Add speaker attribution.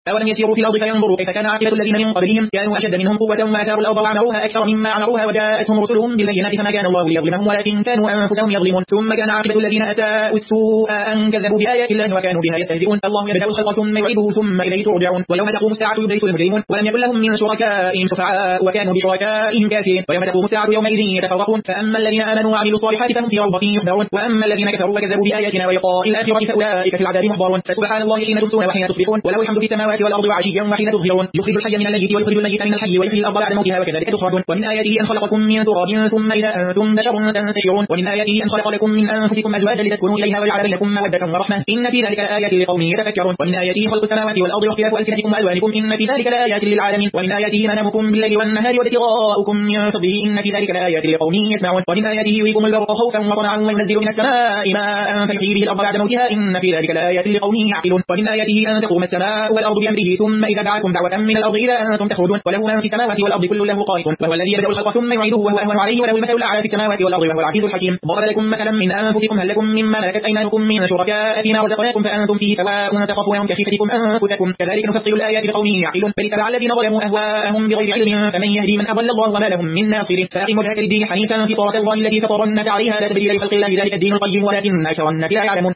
Speaker 1: أولم يسيروا في الأرض فينظروا كيف كان عاقبة الذين من قبلهم كانوا أشد منهم قوة وآثاروا الأرض وعمروها أكثر مما عمروها وجاءتهم رسلهم بالبينات فما كان الله ليظلمهم ولكن كانوا أنفسهم يظلمون ثم كان عاقبة الذين أساءوا السوء أن كذبوا بآيات الله وكانوا بها يستهزئون الله يبدأ الخلق ثم يعيده ثم إليه ترجعون ويوم تقوم الساعة يبلس المجرمون ولم يكن لهم من شركائهم شفعاء وكانوا بشركائهم كافرين ويوم تقوم الساعة يومئذ يتفرقون فأما الذين آمنوا وعملوا الصالحات فهم في روضة يحبرون وأما الذين كفروا وكذبوا بآياتنا ولقاء الآخرة فأولئك في العذاب محضرون فسبحان الله حين تمسون وحين تصبحون وله الحمد في السماوات والأرض وعشيا وحين تظهرون يخرج الحي من الميت ويخرج الميت من الحي ويحيي الأرض بعد موتها وكذلك تخرجون ومن آياته أن خلقكم من تراب ثم إذا أنتم بشر تنتشرون ومن آياته أن خلق لكم من أنفسكم أزواجا لتسكنوا إليها وجعل بينكم مودة ورحمة إن في ذلك لآيات لقوم يتفكرون ومن آياته خلق السماوات والأرض واختلاف ألسنتكم وألوانكم إن في ذلك لآيات للعالمين ومن آياته منامكم بالليل والنهار وابتغاؤكم من فضله إن في ذلك لآيات لقوم يسمعون ومن آياته يريكم البرق خوفا وطمعا وينزل من السماء ماء فيحيي به الأرض بعد موتها إن في ذلك لآيات لقوم يعقلون ومن آياته أن تقوم السماء والأرض بأمره ثم إذا دعاكم دعوة من الأرض إذا أنتم تخرجون وله من في السماوات والأرض كل له قانتون وهو الذي يبدأ الخلق ثم يعيده وهو أهون عليه وله المثل الأعلى في السماوات والأرض وهو العزيز الحكيم ضرب لكم مثلا من أنفسكم هل لكم مما ملكت أيمانكم من شركاء فيما رزقناكم فأنتم فيه سواء تخافونهم كخيفتكم أنفسكم كذلك نفصل الآيات لقوم يعقلون بل اتبع الذين ظلموا أهواءهم بغير علم فمن يهدي من أضل الله وما لهم من ناصر فأقم وجهك للدين حنيفا فطرة الله التي فطر الناس عليها لا تبديل لخلق الله ذلك الدين القيم ولكن أكثر الناس لا يعلمون